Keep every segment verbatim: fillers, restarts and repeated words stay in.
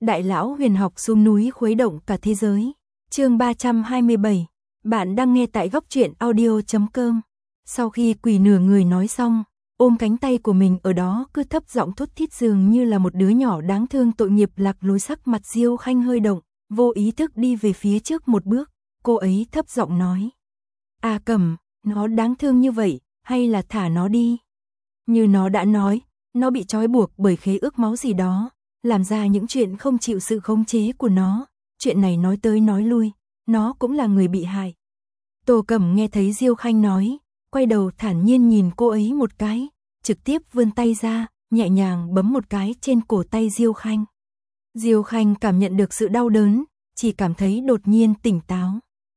Đại lão huyền học xuống núi khuấy động cả thế giới. Chương ba trăm hai mươi bảy. Bạn đang nghe tại góc truyện audio chấm com. Sau khi quỷ nửa người nói xong, ôm cánh tay của mình ở đó cứ thấp giọng thút thít dường như là một đứa nhỏ đáng thương tội nghiệp, lạc lối sắc mặt Diêu Khanh hơi động, vô ý thức đi về phía trước một bước. Cô ấy thấp giọng nói: "A Cẩm, nó đáng thương như vậy, hay là thả nó đi?" Như nó đã nói, nó bị trói buộc bởi khế ước máu gì đó, làm ra những chuyện không chịu sự khống chế của nó. Chuyện này nói tới nói lui, nó cũng là người bị hại. Tô Cẩm nghe thấy Diêu Khanh nói, quay đầu thản nhiên nhìn cô ấy một cái, trực tiếp vươn tay ra, nhẹ nhàng bấm một cái trên cổ tay Diêu Khanh. Diêu Khanh cảm nhận được sự đau đớn, chỉ cảm thấy đột nhiên tỉnh táo.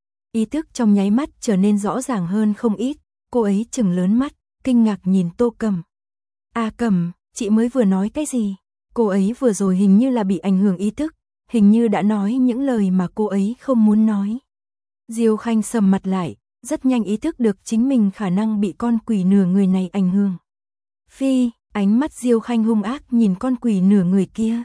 Ý thức trong nháy mắt trở nên rõ ràng hơn không ít, cô ấy trừng lớn mắt, kinh ngạc nhìn Tô Cẩm. "A Cẩm, chị mới vừa nói cái gì?" Cô ấy vừa rồi hình như là bị ảnh hưởng ý thức, hình như đã nói những lời mà cô ấy không muốn nói. Diêu Khanh sầm mặt lại, rất nhanh ý thức được chính mình khả năng bị con quỷ nửa người này ảnh hưởng. Phi, ánh mắt Diêu Khanh hung ác nhìn con quỷ nửa người kia.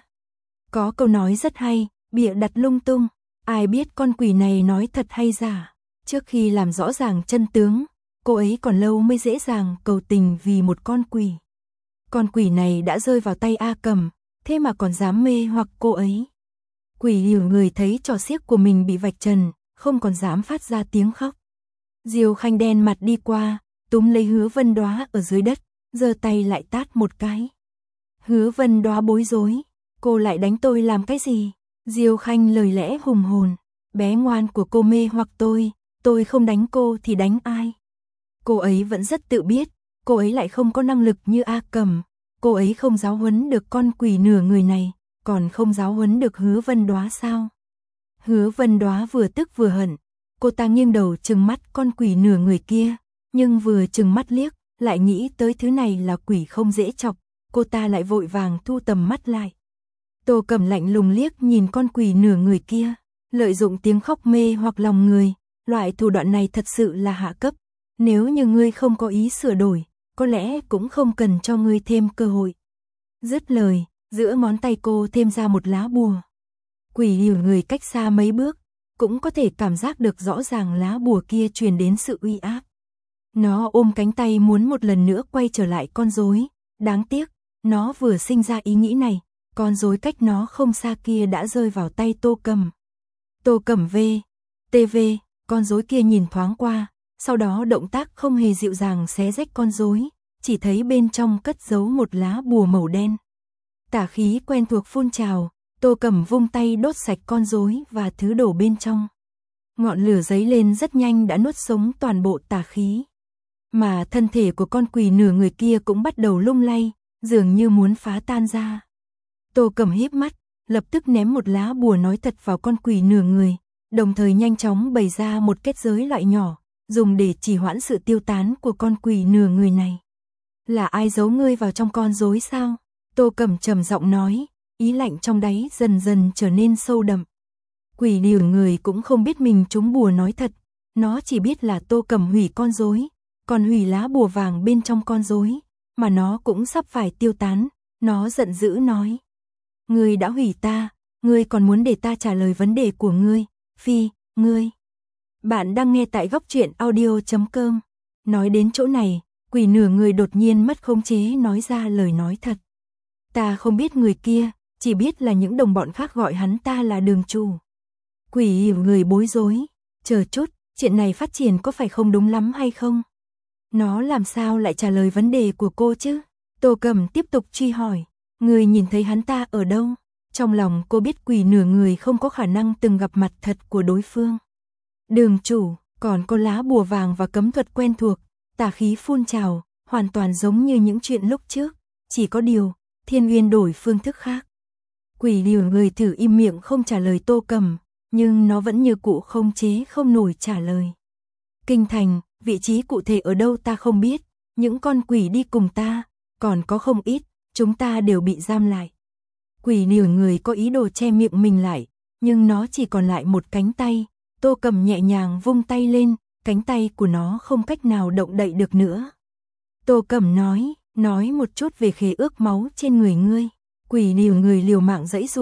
Có câu nói rất hay, bịa đặt lung tung, ai biết con quỷ này nói thật hay giả. Trước khi làm rõ ràng chân tướng, cô ấy còn lâu mới dễ dàng cầu tình vì một con quỷ. Con quỷ này đã rơi vào tay A Cẩm, thế mà còn dám mê hoặc cô ấy. Quỷ hiểu người thấy trò xiếc của mình bị vạch trần, không còn dám phát ra tiếng khóc. Diêu Khanh đen mặt đi qua, túm lấy Hứa Vân Đóa ở dưới đất, giơ tay lại tát một cái. Hứa Vân Đóa bối rối, cô lại đánh tôi làm cái gì? Diêu Khanh lời lẽ hùng hồn, bé ngoan của cô mê hoặc tôi, tôi không đánh cô thì đánh ai? Cô ấy vẫn rất tự biết, cô ấy lại không có năng lực như A Cẩm, cô ấy không giáo huấn được con quỷ nửa người này, còn không giáo huấn được Hứa Vân Đóa sao? Hứa Vân Đóa vừa tức vừa hận, cô ta nghiêng đầu trừng mắt con quỷ nửa người kia, nhưng vừa trừng mắt liếc, lại nghĩ tới thứ này là quỷ không dễ chọc, cô ta lại vội vàng thu tầm mắt lại. Tô Cẩm lạnh lùng liếc nhìn con quỷ nửa người kia, lợi dụng tiếng khóc mê hoặc lòng người, loại thủ đoạn này thật sự là hạ cấp, nếu như ngươi không có ý sửa đổi, có lẽ cũng không cần cho ngươi thêm cơ hội. Dứt lời, giữa ngón tay cô thêm ra một lá bùa. Quỷ hiểu người cách xa mấy bước, cũng có thể cảm giác được rõ ràng lá bùa kia truyền đến sự uy áp. Nó ôm cánh tay muốn một lần nữa quay trở lại con rối, đáng tiếc, nó vừa sinh ra ý nghĩ này, con rối cách nó không xa kia đã rơi vào tay Tô Cẩm. Tô Cẩm V, tê vê, con rối kia nhìn thoáng qua, sau đó động tác không hề dịu dàng xé rách con rối, chỉ thấy bên trong cất giấu một lá bùa màu đen. Tà khí quen thuộc phun trào, Tô Cẩm vung tay đốt sạch con rối và thứ đổ bên trong. Ngọn lửa giấy lên rất nhanh đã nuốt sống toàn bộ tà khí. Mà thân thể của con quỷ nửa người kia cũng bắt đầu lung lay, dường như muốn phá tan ra. Tô Cẩm híp mắt, lập tức ném một lá bùa nói thật vào con quỷ nửa người, đồng thời nhanh chóng bày ra một kết giới loại nhỏ, dùng để trì hoãn sự tiêu tán của con quỷ nửa người này. Là ai giấu ngươi vào trong con rối sao? Tô Cẩm trầm giọng nói, ý lạnh trong đáy dần dần trở nên sâu đậm. Quỷ nửa người cũng không biết mình trúng bùa nói thật, nó chỉ biết là Tô Cẩm hủy con rối, còn hủy lá bùa vàng bên trong con rối, mà nó cũng sắp phải tiêu tán. Nó giận dữ nói: "Ngươi đã hủy ta, ngươi còn muốn để ta trả lời vấn đề của ngươi? Phi, ngươi." Bạn đang nghe tại góc truyện audio chấm com. Nói đến chỗ này, quỷ nửa người đột nhiên mất khống chế nói ra lời nói thật. "Ta không biết người kia, chỉ biết là những đồng bọn khác gọi hắn ta là Đường Chủ." Quỷ hiểu người bối rối, chờ chút, chuyện này phát triển có phải không đúng lắm hay không? Nó làm sao lại trả lời vấn đề của cô chứ? Tô Cẩm tiếp tục truy hỏi, người nhìn thấy hắn ta ở đâu? Trong lòng cô biết quỷ nửa người không có khả năng từng gặp mặt thật của đối phương. Đường Chủ, còn có lá bùa vàng và cấm thuật quen thuộc, tà khí phun trào, hoàn toàn giống như những chuyện lúc trước, chỉ có điều, Thiên Uyên đổi phương thức khác. Quỷ hiểu người thử im miệng không trả lời Tô Cẩm, nhưng nó vẫn như cũ không chế không nổi trả lời. Kinh thành, vị trí cụ thể ở đâu ta không biết, những con quỷ đi cùng ta, còn có không ít, chúng ta đều bị giam lại. Quỷ nửa người có ý đồ che miệng mình lại, nhưng nó chỉ còn lại một cánh tay. Tô Cẩm nhẹ nhàng vung tay lên, cánh tay của nó không cách nào động đậy được nữa. Tô Cẩm nói, nói một chút về khế ước máu trên người ngươi. Quỷ nửa người liều mạng giãy giụa,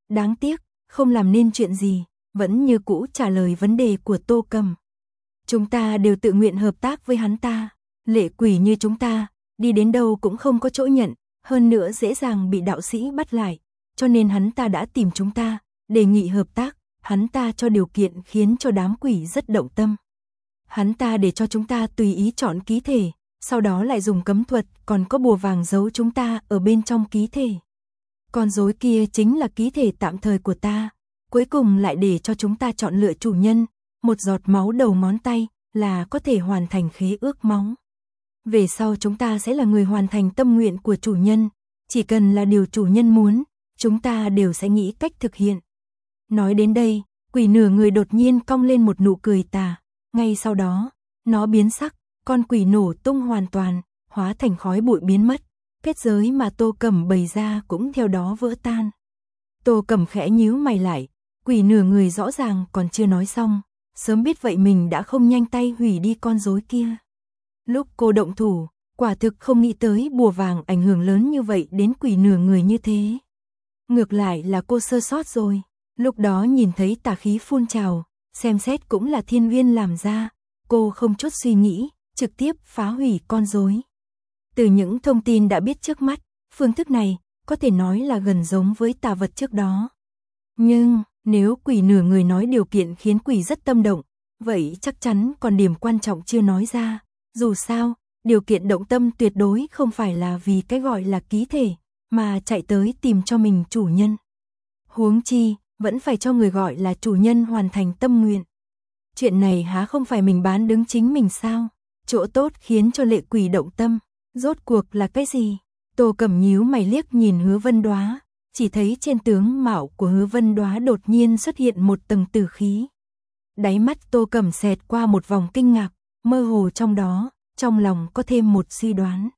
Đáng tiếc, không làm nên chuyện gì, vẫn như cũ trả lời vấn đề của Tô Cầm. Chúng ta đều tự nguyện hợp tác với hắn ta, lệ quỷ như chúng ta, đi đến đâu cũng không có chỗ nhận, hơn nữa dễ dàng bị đạo sĩ bắt lại, cho nên hắn ta đã tìm chúng ta, đề nghị hợp tác, hắn ta cho điều kiện khiến cho đám quỷ rất động tâm. Hắn ta để cho chúng ta tùy ý chọn ký thể, sau đó lại dùng cấm thuật, còn có bùa vàng giấu chúng ta ở bên trong ký thể. Con rối kia chính là ký thể tạm thời của ta, cuối cùng lại để cho chúng ta chọn lựa chủ nhân, một giọt máu đầu ngón tay là có thể hoàn thành khế ước máu. Về sau chúng ta sẽ là người hoàn thành tâm nguyện của chủ nhân, chỉ cần là điều chủ nhân muốn, chúng ta đều sẽ nghĩ cách thực hiện. Nói đến đây, quỷ nửa người đột nhiên cong lên một nụ cười tà, ngay sau đó, nó biến sắc, con quỷ nổ tung hoàn toàn, hóa thành khói bụi biến mất, kết giới mà Tô Cầm bày ra cũng theo đó vỡ tan. Tô Cầm khẽ nhíu mày lại, quỷ nửa người rõ ràng còn chưa nói xong, sớm biết vậy mình đã không nhanh tay hủy đi con rối kia. Lúc cô động thủ, quả thực không nghĩ tới bùa vàng ảnh hưởng lớn như vậy đến quỷ nửa người như thế. Ngược lại là cô sơ sót rồi, lúc đó nhìn thấy tà khí phun trào, xem xét cũng là Thiên Uyên làm ra, cô không chút suy nghĩ, trực tiếp phá hủy con rối. Từ những thông tin đã biết trước mắt, phương thức này có thể nói là gần giống với tà vật trước đó. Nhưng, nếu quỷ nửa người nói điều kiện khiến quỷ rất tâm động, vậy chắc chắn còn điểm quan trọng chưa nói ra. Dù sao, điều kiện động tâm tuyệt đối không phải là vì cái gọi là ký thể, mà chạy tới tìm cho mình chủ nhân. Huống chi, vẫn phải cho người gọi là chủ nhân hoàn thành tâm nguyện. Chuyện này há không phải mình bán đứng chính mình sao? Chỗ tốt khiến cho lệ quỷ động tâm, rốt cuộc là cái gì? Tô Cầm nhíu mày liếc nhìn Hứa Vân Đóa, chỉ thấy trên tướng mạo của Hứa Vân Đóa đột nhiên xuất hiện một tầng tử khí. Đáy mắt Tô Cầm xẹt qua một vòng kinh ngạc, mơ hồ trong đó, trong lòng có thêm một suy đoán.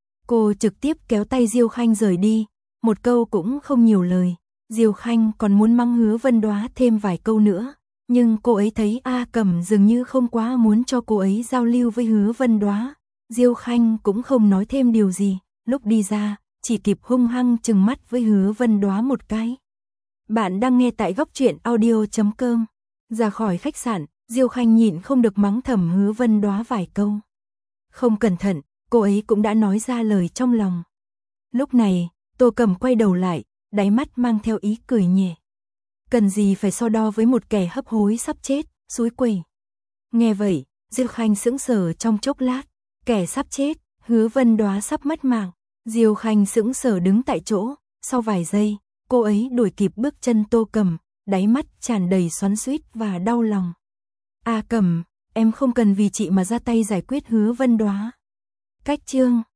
Cô trực tiếp kéo tay Diêu Khanh rời đi, một câu cũng không nhiều lời. Diêu Khanh còn muốn mắng Hứa Vân Đóa thêm vài câu nữa, nhưng cô ấy thấy A Cầm dường như không quá muốn cho cô ấy giao lưu với Hứa Vân Đóa. Diêu Khanh cũng không nói thêm điều gì, lúc đi ra, chỉ kịp hung hăng trừng mắt với Hứa Vân Đóa một cái. Bạn đang nghe tại góc truyện audio chấm com. Ra khỏi khách sạn, Diêu Khanh nhịn không được mắng thầm Hứa Vân Đóa vài câu. Không cẩn thận, cô ấy cũng đã nói ra lời trong lòng. Lúc này, Tô Cầm quay đầu lại, đáy mắt mang theo ý cười nhẹ. Cần gì phải so đo với một kẻ hấp hối sắp chết, xúi quẩy. Nghe vậy, Diêu Khanh sững sờ trong chốc lát, kẻ sắp chết, Hứa Vân Đóa sắp mất mạng. Diêu Khanh sững sờ đứng tại chỗ, sau vài giây, cô ấy đuổi kịp bước chân Tô Cầm, đáy mắt tràn đầy xoắn xuýt và đau lòng. A Cầm, em không cần vì chị mà ra tay giải quyết Hứa Vân Đóa. Cách chương